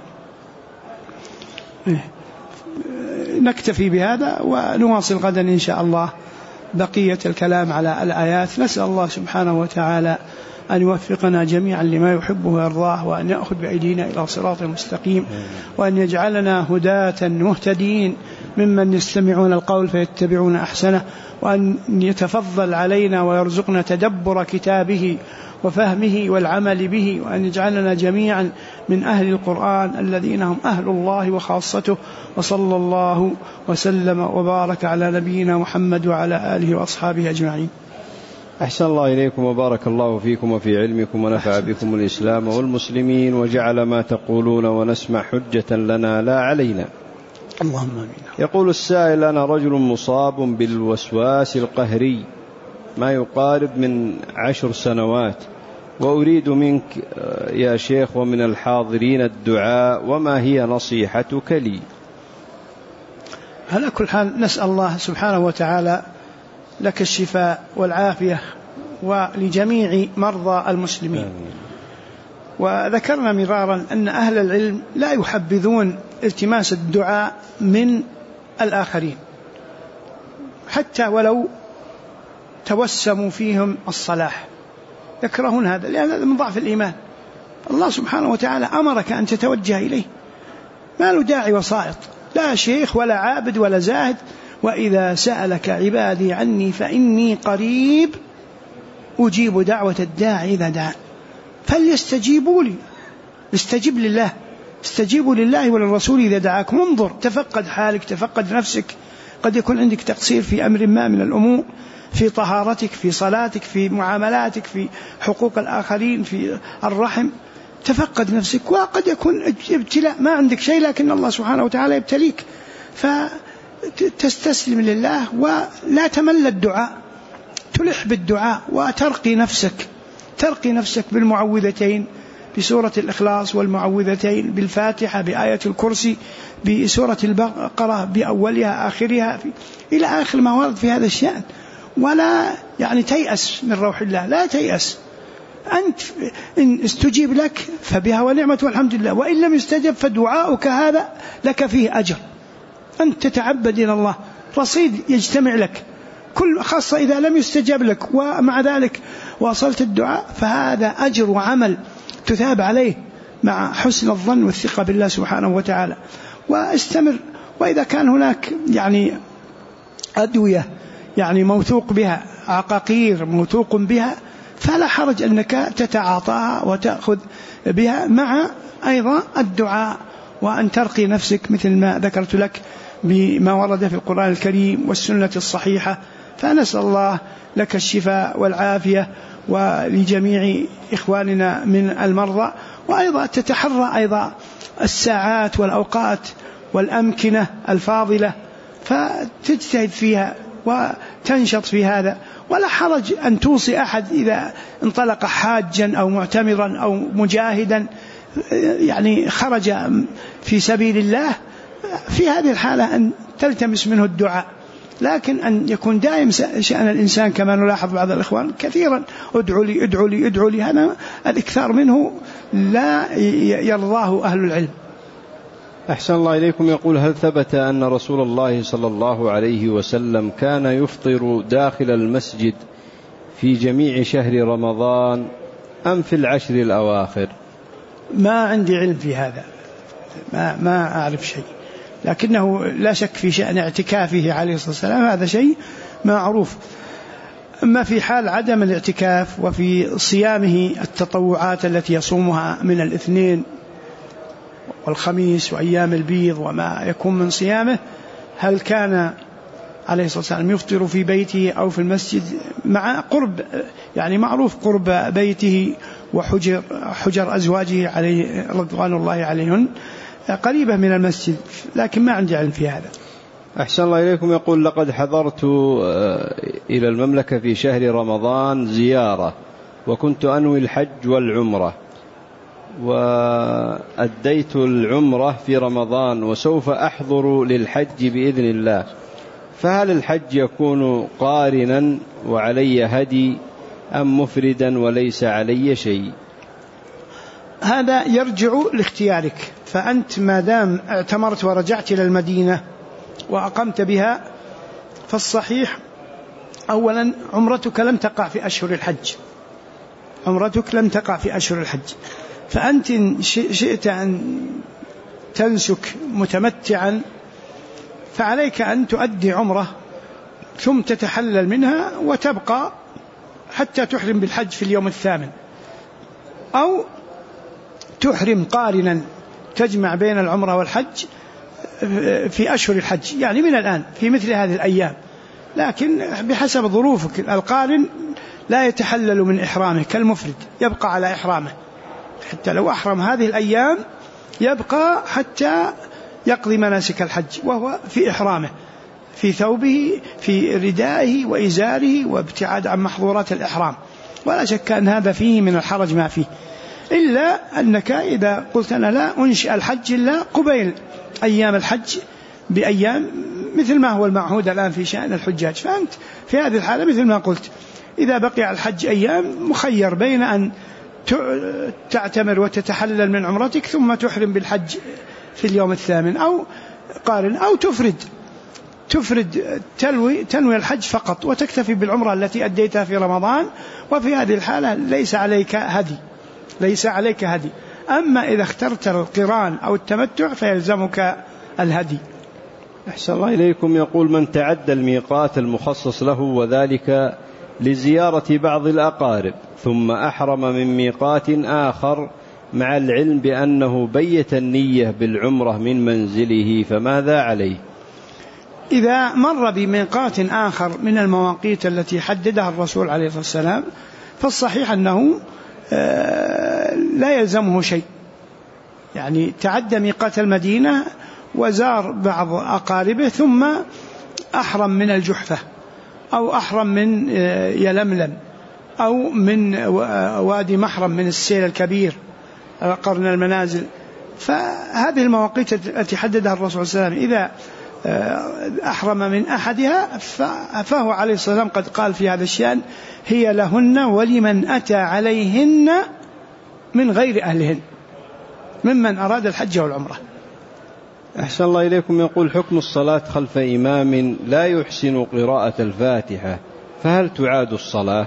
نكتفي بهذا ونواصل غدا إن شاء الله بقية الكلام على الآيات. نسأل الله سبحانه وتعالى أن يوفقنا جميعا لما يحبه ويرضاه، وأن يأخذ بأيدينا إلى صراط المستقيم، وأن يجعلنا هداة مهتدين ممن يستمعون القول فيتبعون أحسنه، وأن يتفضل علينا ويرزقنا تدبر كتابه وفهمه والعمل به، وأن يجعلنا جميعا من أهل القرآن الذين هم أهل الله وخاصته. وصلى الله وسلم وبارك على نبينا محمد وعلى آله وأصحابه أجمعين. أحسن الله إليكم وبارك الله فيكم وفي علمكم ونفع بكم الإسلام والمسلمين، وجعل ما تقولون ونسمع حجة لنا لا علينا. اللهم آمين. يقول السائل: أنا رجل مصاب بالوسواس القهري ما يقارب من 10 سنوات، وأريد منك يا شيخ ومن الحاضرين الدعاء، وما هي نصيحتك لي؟ على كل حال نسأل الله سبحانه وتعالى لك الشفاء والعافية ولجميع مرضى المسلمين. وذكرنا مرارا أن أهل العلم لا يحبذون التماس الدعاء من الآخرين حتى ولو توسموا فيهم الصلاح، يكرهون هذا لأن هذا من ضعف الإيمان. الله سبحانه وتعالى أمرك أن تتوجه إليه، ما له داعي وسائط، لا شيخ ولا عابد ولا زاهد وإذا سألك عبادي عني فإني قريب أجيب دعوة الداعي إذا دعا فليستجيبوا لي. استجب لله، استجيبوا لله وللرسول إذا دعاكم. انظر، تفقد حالك، تفقد نفسك. قد يكون عندك تقصير في أمر ما من الأمور، في طهارتك، في صلاتك، في معاملاتك، في حقوق الآخرين، في الرحم. تفقد نفسك. وقد يكون ابتلاء، ما عندك شيء لكن الله سبحانه وتعالى يبتليك، فتستسلم لله ولا تمل الدعاء، تلح بالدعاء وترقي نفسك، ترقي نفسك بالمعوذتين، بسورة الإخلاص، والمعوذتين بالفاتحة، بآية الكرسي، بسورة البقرة بأولها آخرها إلى آخر ما ورد في هذا الشأن. ولا تيأس من روح الله، لا تيأس. أنت إن استجيب لك فبها ونعمة والحمد لله، وإن لم يستجب فدعاؤك هذا لك فيه أجر. أنت تتعبد إلى الله، رصيد يجتمع لك، كل خاصة إذا لم يستجب لك ومع ذلك واصلت الدعاء، فهذا أجر وعمل تثاب عليه مع حسن الظن والثقة بالله سبحانه وتعالى. واستمر. وإذا كان هناك أدوية موثوق بها، عقاقير موثوق بها، فلا حرج أنك تتعاطاها وتأخذ بها مع أيضا الدعاء، وأن ترقي نفسك مثل ما ذكرت لك بما ورد في القرآن الكريم والسنة الصحيحة. فنسأل الله لك الشفاء والعافية ولجميع إخواننا من المرضى. وأيضا تتحرى أيضا الساعات والأوقات والأمكنة الفاضلة، فتجتهد فيها وتنشط في هذا. ولا حرج أن توصي أحد إذا انطلق حاجا أو معتمرا أو مجاهدا خرج في سبيل الله، في هذه الحالة أن تلتمس منه الدعاء. لكن أن يكون دائم شأن الإنسان كما نلاحظ بعض الإخوان كثيرا ادعوا لي ادعوا لي ادعوا لي، هذا الإكثار منه لا يرضاه أهل العلم. أحسن الله إليكم. يقول: هل ثبت أن رسول الله صلى الله عليه وسلم كان يفطر داخل المسجد في جميع شهر رمضان أم في العشر الأواخر؟ ما عندي علم في هذا، ما أعرف شيء، لكنه لا شك في شأن اعتكافه عليه الصلاة والسلام، هذا شيء معروف. أما في حال عدم الاعتكاف وفي صيامه التطوعات التي يصومها من الاثنين والخميس وأيام البيض وما يكون من صيامه، هل كان عليه الصلاة والسلام يفطر في بيته أو في المسجد مع قرب معروف قرب بيته وحجر أزواجه عليه رضوان الله عليهن قريبة من المسجد، لكن ما عندي علم في هذا. أحسن الله إليكم. يقول: لقد حضرت إلى المملكة في شهر رمضان زيارة، وكنت أنوي الحج والعمرة، وأديت العمرة في رمضان، وسوف أحضر للحج بإذن الله، فهل الحج يكون قارنا وعلي هدي أم مفردا وليس علي شيء؟ هذا يرجع لاختيارك. فأنت ما دام اعتمرت ورجعت إلى المدينة وأقمت بها، فالصحيح أولا عمرتك لم تقع في أشهر الحج، عمرتك لم تقع في أشهر الحج. فأنت إن شئت أن تنسك متمتعا فعليك أن تؤدي عمرة ثم تتحلل منها وتبقى حتى تحرم بالحج في اليوم الثامن، أو تحرم قارنا تجمع بين العمرة والحج في أشهر الحج، من الآن في مثل هذه الأيام، لكن بحسب ظروفك. القارن لا يتحلل من إحرامه كالمفرد، يبقى على إحرامه، حتى لو أحرم هذه الأيام يبقى حتى يقضي مناسك الحج وهو في إحرامه، في ثوبه، في ردائه وإزاره، وابتعاد عن محظورات الإحرام. ولا شك أن هذا فيه من الحرج ما فيه، إلا أنك إذا قلت أنا لا أنشئ الحج إلا قبيل أيام الحج بأيام مثل ما هو المعهود الآن في شأن الحجاج، فأنت في هذه الحالة مثل ما قلت إذا بقي الحج أيام مخير بين أن تعتمر وتتحلل من عمرتك ثم تحرم بالحج في اليوم الثامن، أو قارن، أو تفرد تنوي الحج فقط وتكتفي بالعمرة التي أديتها في رمضان. وفي هذه الحالة ليس عليك هدي. أما إذا اخترت القران أو التمتع فيلزمك الهدي. أحسن الله إليكم. يقول: من تعدى الميقات المخصص له وذلك لزيارة بعض الأقارب ثم أحرم من ميقات آخر مع العلم بأنه بيت النية بالعمرة من منزله، فماذا عليه؟ إذا مر بميقات آخر من المواقيت التي حددها الرسول عليه الصلاة والسلام فالصحيح أنه لا يلزمه شيء، يعني تعدى ميقات المدينة وزار بعض أقاربه ثم أحرم من الجحفة أو أحرم من يلملم أو من وادي محرم من السيل الكبير قرن المنازل، فهذه المواقيت التي حددها الرسول صلى الله عليه وسلم إذا أحرم من أحدها فهو عليه الصلاة والسلام قد قال في هذا الشأن: هي لهن ولمن أتى عليهن من غير أهلهن ممن أراد الحج والعمرة. أحسن الله إليكم. يقول: حكم الصلاة خلف إمام لا يحسن قراءة الفاتحة، فهل تعاد الصلاة؟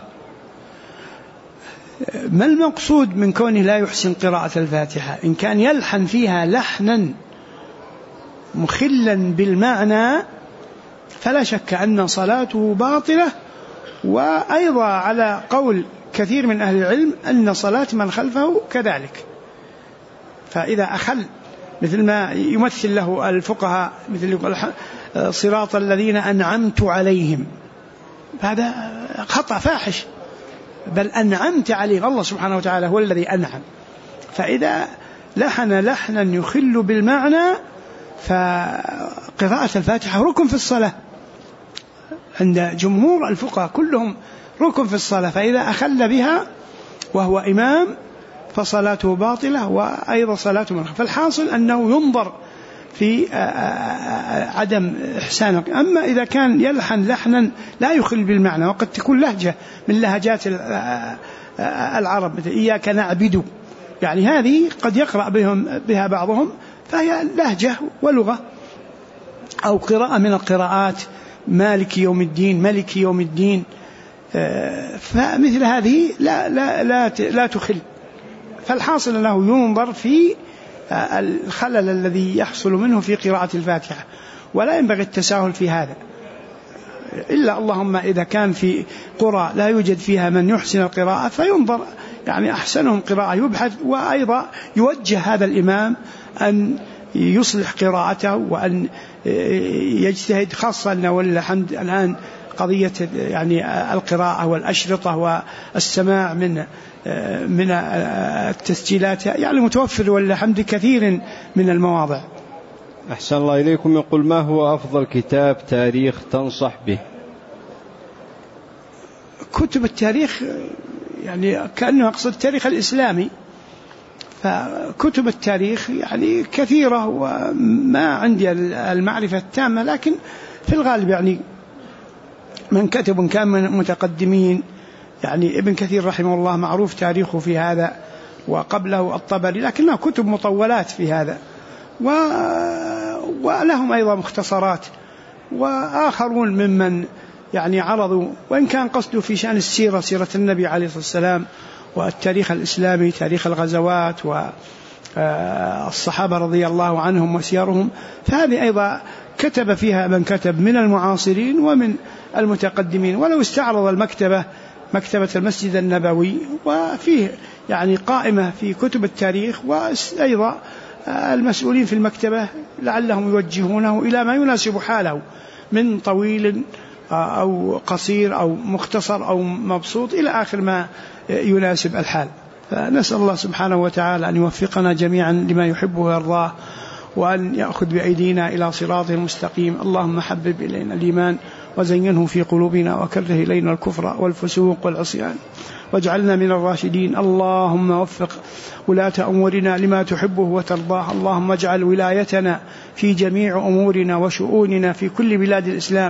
ما المقصود من كونه لا يحسن قراءة الفاتحة؟ إن كان يلحن فيها لحنا مخلا بالمعنى فلا شك أن صلاته باطلة، وأيضا على قول كثير من أهل العلم أن صلاة من خلفه كذلك. فإذا أخل مثل ما يمثل له الفقهاء مثل يقول صراط الذين أنعمت عليهم، هذا خطأ فاحش، بل أنعمت عليهم، الله سبحانه وتعالى هو الذي أنعم. فإذا لحن لحنا يخل بالمعنى فقراءة الفاتحة ركن في الصلاة عند جمهور الفقهاء كلهم، ركن في الصلاة، فإذا أخل بها وهو إمام فصلاته باطلة وأيضا صلاته منخفضة. فالحاصل أنه ينظر في عدم إحسانه. أما إذا كان يلحن لحنا لا يخل بالمعنى، وقد تكون لهجة من لهجات العرب مثل إياك نعبد، يعني هذه قد يقرأ بها بعضهم فهي لهجة ولغة، أو قراءة من القراءات مالك يوم الدين، ملك يوم الدين، فمثل هذه لا تخل. فالحاصل أنه ينظر في الخلل الذي يحصل منه في قراءة الفاتحة، ولا ينبغي التساهل في هذا، إلا اللهم إذا كان في قرى لا يوجد فيها من يحسن القراءة فينظر يعني أحسنهم قراءة يبحث، وأيضا يوجه هذا الإمام أن يصلح قراءته وأن يجتهد، خاصة أن والحمد الآن قضية يعني القراءة والأشرطة والسماع من التسجيلات يعني متوفر والحمد كثير من المواضع. أحسن الله إليكم. يقول: ما هو أفضل كتاب تاريخ تنصح به؟ كتب التاريخ يعني كأنه أقصد التاريخ الإسلامي، فكتب التاريخ يعني كثيرة وما عندي المعرفة التامة، لكن في الغالب يعني من كتب كان من متقدمين، يعني ابن كثير رحمه الله معروف تاريخه في هذا، وقبله الطبري، لكنها كتب مطولات في هذا، ولهم أيضا مختصرات، وآخرون ممن يعني عرضوا، وإن كان قصده في شأن السيرة، سيرة النبي عليه الصلاة والسلام، والتاريخ الإسلامي، تاريخ الغزوات والصحابة رضي الله عنهم وسيرهم، فهذه أيضا كتب فيها من كتب من المعاصرين ومن المتقدمين. ولو استعرض مكتبة المسجد النبوي وفيه يعني قائمة في كتب التاريخ، وأيضا المسؤولين في المكتبة لعلهم يوجهونه إلى ما يناسب حاله من طويل أو قصير أو مختصر أو مبسوط إلى آخر ما يناسب الحال. فنسأل الله سبحانه وتعالى أن يوفقنا جميعا لما يحبه ويرضاه، وأن يأخذ بأيدينا إلى صراطه المستقيم. اللهم حبب إلينا الإيمان وزينه في قلوبنا، وكره إلينا الكفر والفسوق والعصيان، واجعلنا من الراشدين. اللهم وفق ولاة أمورنا لما تحبه وترضاه. اللهم اجعل ولايتنا في جميع أمورنا وشؤوننا في كل بلاد الإسلام،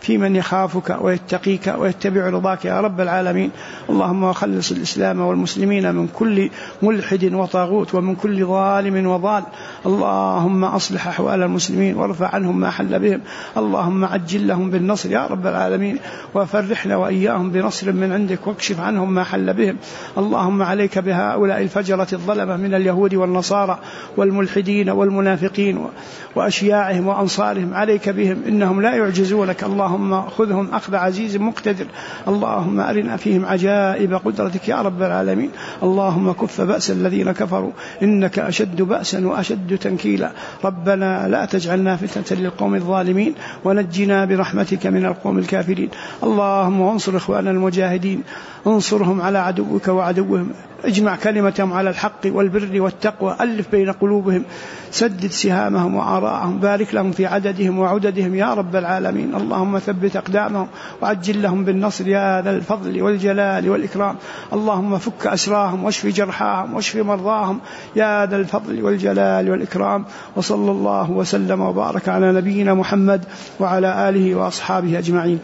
في من يخافك ويتقيك ويتبع رضاك يا رب العالمين. اللهم خلص الإسلام والمسلمين من كل ملحد وطاغوت ومن كل ظالم وضال. اللهم أصلح أحوال المسلمين وارفع عنهم ما حل بهم. اللهم عجل لهم بالنصر يا رب العالمين، وفرحنا وإياهم بنصر من عندك، واكشف عنهم ما حل بهم. اللهم عليك بهؤلاء الفجرة الظلمة من اليهود والنصارى والملحدين والمنافقين وأشياعهم وأنصارهم، عليك بهم إنهم لا يعجزونك. اللهم خذهم أخذ عزيز مقتدر. اللهم أرنا فيهم عجائب قدرتك يا رب العالمين. اللهم كف بأس الذين كفروا إنك أشد بأسا وأشد تنكيلا. ربنا لا تجعلنا فتنة للقوم الظالمين، ونجنا برحمتك من القوم الكافرين. اللهم انصر إخواننا المجاهدين، انصرهم على عدوك وعدوهم، اجمع كلمتهم على الحق والبر والتقوى، ألف بين قلوبهم، سدد سهامهم وآراءهم، بارك لهم في عددهم وعددهم يا رب العالمين. اللهم ثبت أقدامهم وعجل لهم بالنصر يا ذا الفضل والجلال والإكرام. اللهم فك أسراهم واشف جرحاهم واشف مرضاهم يا ذا الفضل والجلال والإكرام. وصلى الله وسلم وبارك على نبينا محمد وعلى آله وأصحابه أجمعين.